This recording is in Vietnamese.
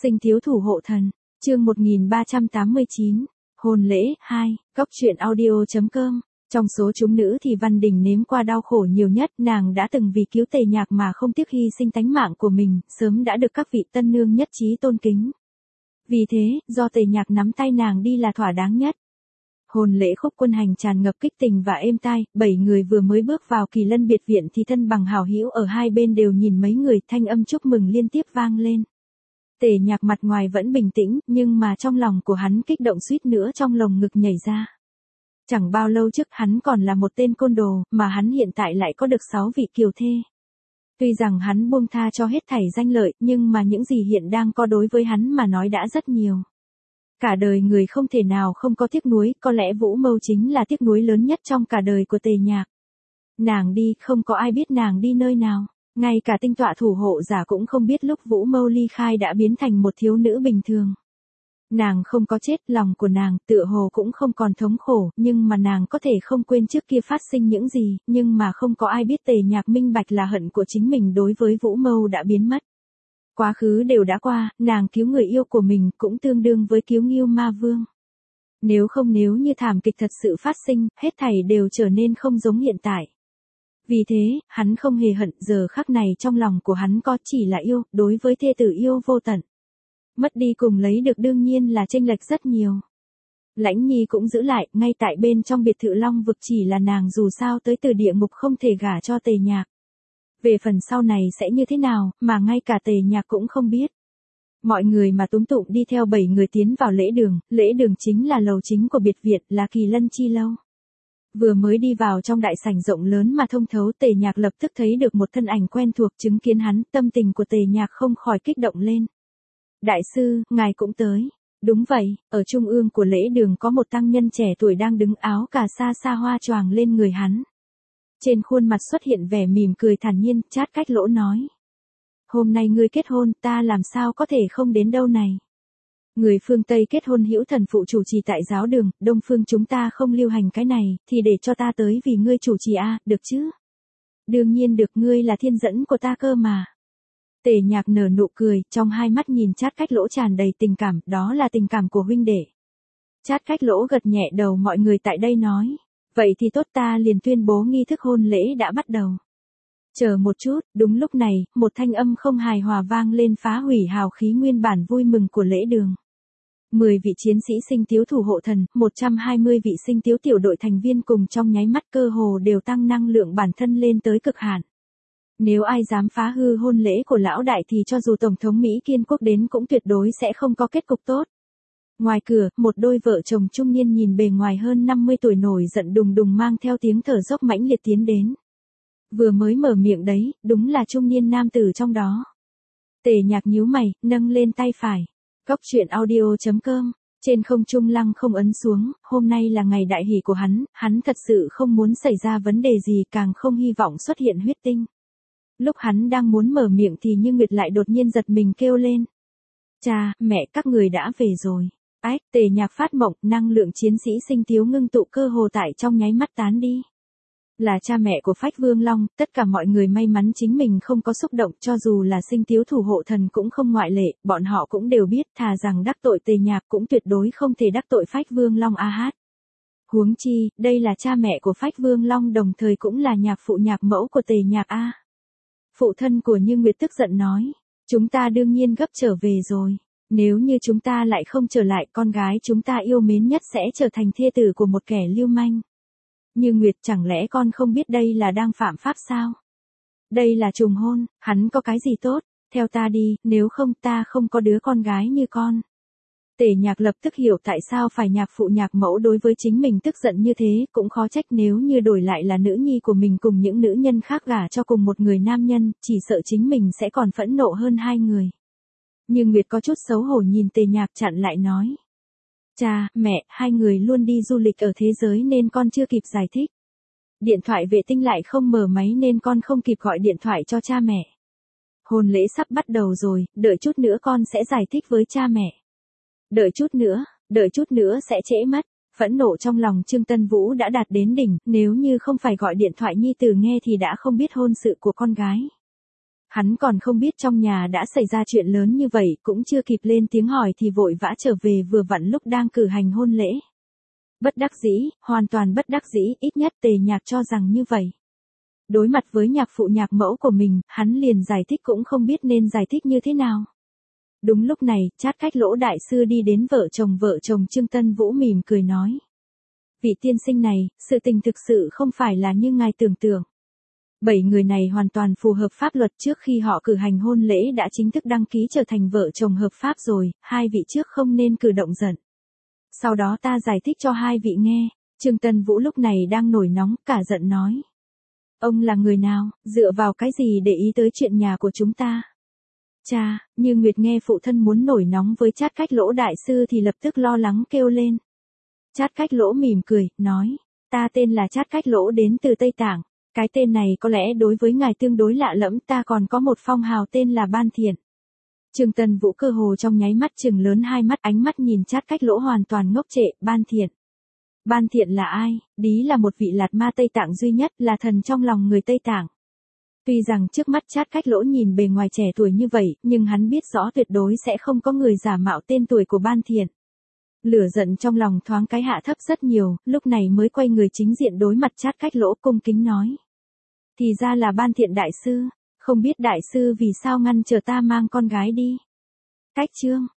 Sinh thiếu thủ hộ thần, chương 1389, hôn lễ 2, Cốc truyện audio.com. Trong số chúng nữ thì Văn Đình nếm qua đau khổ nhiều nhất, nàng đã từng vì cứu Tề Nhạc mà không tiếc hy sinh tánh mạng của mình, sớm đã được các vị tân nương nhất trí tôn kính. Vì thế, do Tề Nhạc nắm tay nàng đi là thỏa đáng nhất. Hôn lễ Khúc Quân Hành tràn ngập kích tình và êm tai, 7 người vừa mới bước vào Kỳ Lân biệt viện thì thân bằng hảo hữu ở hai bên đều nhìn mấy người, thanh âm chúc mừng liên tiếp vang lên. Tề Nhạc mặt ngoài vẫn bình tĩnh, nhưng mà trong lòng của hắn kích động suýt nữa trong lồng ngực nhảy ra. Chẳng bao lâu trước hắn còn là một tên côn đồ, mà hắn hiện tại lại có được 6 vị kiều thê. Tuy rằng hắn buông tha cho hết thảy danh lợi, nhưng mà những gì hiện đang có đối với hắn mà nói đã rất nhiều. Cả đời người không thể nào không có tiếc nuối, có lẽ Vũ Mâu chính là tiếc nuối lớn nhất trong cả đời của Tề Nhạc. Nàng đi, không có ai biết nàng đi nơi nào. Ngay cả tinh tọa thủ hộ giả cũng không biết lúc Vũ Mâu ly khai đã biến thành một thiếu nữ bình thường. Nàng không có chết, lòng của nàng tựa hồ cũng không còn thống khổ, nhưng mà nàng có thể không quên trước kia phát sinh những gì, nhưng mà không có ai biết Tề Nhạc minh bạch là hận của chính mình đối với Vũ Mâu đã biến mất. Quá khứ đều đã qua, nàng cứu người yêu của mình cũng tương đương với cứu Ngưu Ma Vương. Nếu như thảm kịch thật sự phát sinh, hết thảy đều trở nên không giống hiện tại. Vì thế, hắn không hề hận, giờ khắc này trong lòng của hắn có chỉ là yêu, đối với thê tử yêu vô tận. Mất đi cùng lấy được đương nhiên là chênh lệch rất nhiều. Lãnh Nhi cũng giữ lại, ngay tại bên trong biệt thự Long Vực, chỉ là nàng dù sao tới từ địa ngục không thể gả cho Tề Nhạc. Về phần sau này sẽ như thế nào, mà ngay cả Tề Nhạc cũng không biết. Mọi người mà túm tụm đi theo 7 người tiến vào lễ đường chính là lầu chính của biệt viện, là Kỳ Lân Chi Lâu. Vừa mới đi vào trong đại sảnh rộng lớn mà thông thấu, Tề Nhạc lập tức thấy được một thân ảnh quen thuộc, chứng kiến hắn, tâm tình của Tề Nhạc không khỏi kích động lên. Đại sư, ngài cũng tới. Đúng vậy, ở trung ương của lễ đường có một tăng nhân trẻ tuổi đang đứng, áo cà sa sa hoa choàng lên người hắn. Trên khuôn mặt xuất hiện vẻ mỉm cười thản nhiên, Chát Cách Lỗ nói. Hôm nay ngươi kết hôn, ta làm sao có thể không đến đâu này. Người phương Tây kết hôn hữu thần phụ chủ trì tại giáo đường, Đông phương chúng ta không lưu hành cái này, thì để cho ta tới vì ngươi chủ trì được chứ? Đương nhiên được, ngươi là thiên dẫn của ta cơ mà. Tề Nhạc nở nụ cười, trong hai mắt nhìn Chát Cách Lỗ tràn đầy tình cảm, đó là tình cảm của huynh đệ. Chát Cách Lỗ gật nhẹ đầu, mọi người tại đây nói. Vậy thì tốt, ta liền tuyên bố nghi thức hôn lễ đã bắt đầu. Chờ một chút, đúng lúc này, một thanh âm không hài hòa vang lên phá hủy hào khí nguyên bản vui mừng của lễ đường. 10 vị chiến sĩ sinh tiếu thủ hộ thần, 120 vị sinh tiếu tiểu đội thành viên cùng trong nháy mắt cơ hồ đều tăng năng lượng bản thân lên tới cực hạn. Nếu ai dám phá hư hôn lễ của lão đại thì cho dù Tổng thống Mỹ Kiên Quốc đến cũng tuyệt đối sẽ không có kết cục tốt. Ngoài cửa, một đôi vợ chồng trung niên nhìn bề ngoài hơn 50 tuổi nổi giận đùng đùng mang theo tiếng thở dốc mãnh liệt tiến đến. Vừa mới mở miệng đấy, đúng là trung niên nam tử trong đó. Tề Nhạc nhíu mày, nâng lên tay phải. Cốc truyện audio.com. Trên không trung lăng không ấn xuống, hôm nay là ngày đại hỷ của hắn thật sự không muốn xảy ra vấn đề gì, càng không hy vọng xuất hiện huyết tinh. Lúc hắn đang muốn mở miệng thì Như Nguyệt lại đột nhiên giật mình kêu lên. Cha, mẹ, các người đã về rồi. Ách, Tề Nhạc phát mộng, năng lượng chiến sĩ sinh tiếu ngưng tụ cơ hồ tại trong nháy mắt tán đi. Là cha mẹ của Phách Vương Long, tất cả mọi người may mắn chính mình không có xúc động, cho dù là sinh tiếu thủ hộ thần cũng không ngoại lệ, bọn họ cũng đều biết thà rằng đắc tội Tề Nhạc cũng tuyệt đối không thể đắc tội Phách Vương Long Huống chi, đây là cha mẹ của Phách Vương Long đồng thời cũng là nhạc phụ nhạc mẫu của Tề Nhạc Phụ thân của Như Nguyệt tức giận nói, chúng ta đương nhiên gấp trở về rồi. Nếu như chúng ta lại không trở lại, con gái chúng ta yêu mến nhất sẽ trở thành thê tử của một kẻ lưu manh. Như Nguyệt, chẳng lẽ con không biết đây là đang phạm pháp sao? Đây là trùng hôn, hắn có cái gì tốt, theo ta đi, nếu không ta không có đứa con gái như con. Tề Nhạc lập tức hiểu tại sao phải nhạc phụ nhạc mẫu đối với chính mình tức giận như thế, cũng khó trách nếu như đổi lại là nữ nhi của mình cùng những nữ nhân khác gả cho cùng một người nam nhân, chỉ sợ chính mình sẽ còn phẫn nộ hơn hai người. Nhưng Nguyệt có chút xấu hổ nhìn Tề Nhạc chặn lại nói. Cha, mẹ, hai người luôn đi du lịch ở thế giới nên con chưa kịp giải thích. Điện thoại vệ tinh lại không mở máy nên con không kịp gọi điện thoại cho cha mẹ. Hôn lễ sắp bắt đầu rồi, đợi chút nữa con sẽ giải thích với cha mẹ. Đợi chút nữa sẽ trễ mất. Phẫn nộ trong lòng Trương Tân Vũ đã đạt đến đỉnh, nếu như không phải gọi điện thoại nhi tử nghe thì đã không biết hôn sự của con gái. Hắn còn không biết trong nhà đã xảy ra chuyện lớn như vậy, cũng chưa kịp lên tiếng hỏi thì vội vã trở về vừa vặn lúc đang cử hành hôn lễ. Bất đắc dĩ, hoàn toàn bất đắc dĩ, ít nhất Tề Nhạc cho rằng như vậy. Đối mặt với nhạc phụ nhạc mẫu của mình, hắn liền giải thích cũng không biết nên giải thích như thế nào. Đúng lúc này, Chát Cách Lỗ đại sư đi đến vợ chồng Trương Tân Vũ mỉm cười nói. Vị tiên sinh này, sự tình thực sự không phải là như ngài tưởng tượng. 7 người này hoàn toàn phù hợp pháp luật, trước khi họ cử hành hôn lễ đã chính thức đăng ký trở thành vợ chồng hợp pháp rồi, hai vị trước không nên cử động giận. Sau đó ta giải thích cho hai vị nghe. Trương Tân Vũ lúc này đang nổi nóng, cả giận nói. Ông là người nào, dựa vào cái gì để ý tới chuyện nhà của chúng ta? Cha, Như Nguyệt nghe phụ thân muốn nổi nóng với Chát Cách Lỗ đại sư thì lập tức lo lắng kêu lên. Chát Cách Lỗ mỉm cười, nói, ta tên là Chát Cách Lỗ đến từ Tây Tạng. Cái tên này có lẽ đối với ngài tương đối lạ lẫm, ta còn có một phong hào tên là Ban Thiện. Trương Tân Vũ cơ hồ trong nháy mắt trừng lớn hai mắt, ánh mắt nhìn Chát Cách Lỗ hoàn toàn ngốc trệ. Ban Thiện. Ban Thiện là ai? Đí là một vị lạt ma Tây Tạng duy nhất, là thần trong lòng người Tây Tạng. Tuy rằng trước mắt Chát Cách Lỗ nhìn bề ngoài trẻ tuổi như vậy, nhưng hắn biết rõ tuyệt đối sẽ không có người giả mạo tên tuổi của Ban Thiện. Lửa giận trong lòng thoáng cái hạ thấp rất nhiều, lúc này mới quay người chính diện đối mặt Chát Cách Lỗ, cung kính nói. Thì ra là Ban Thiện đại sư, không biết đại sư vì sao ngăn trở ta mang con gái đi. Cách chương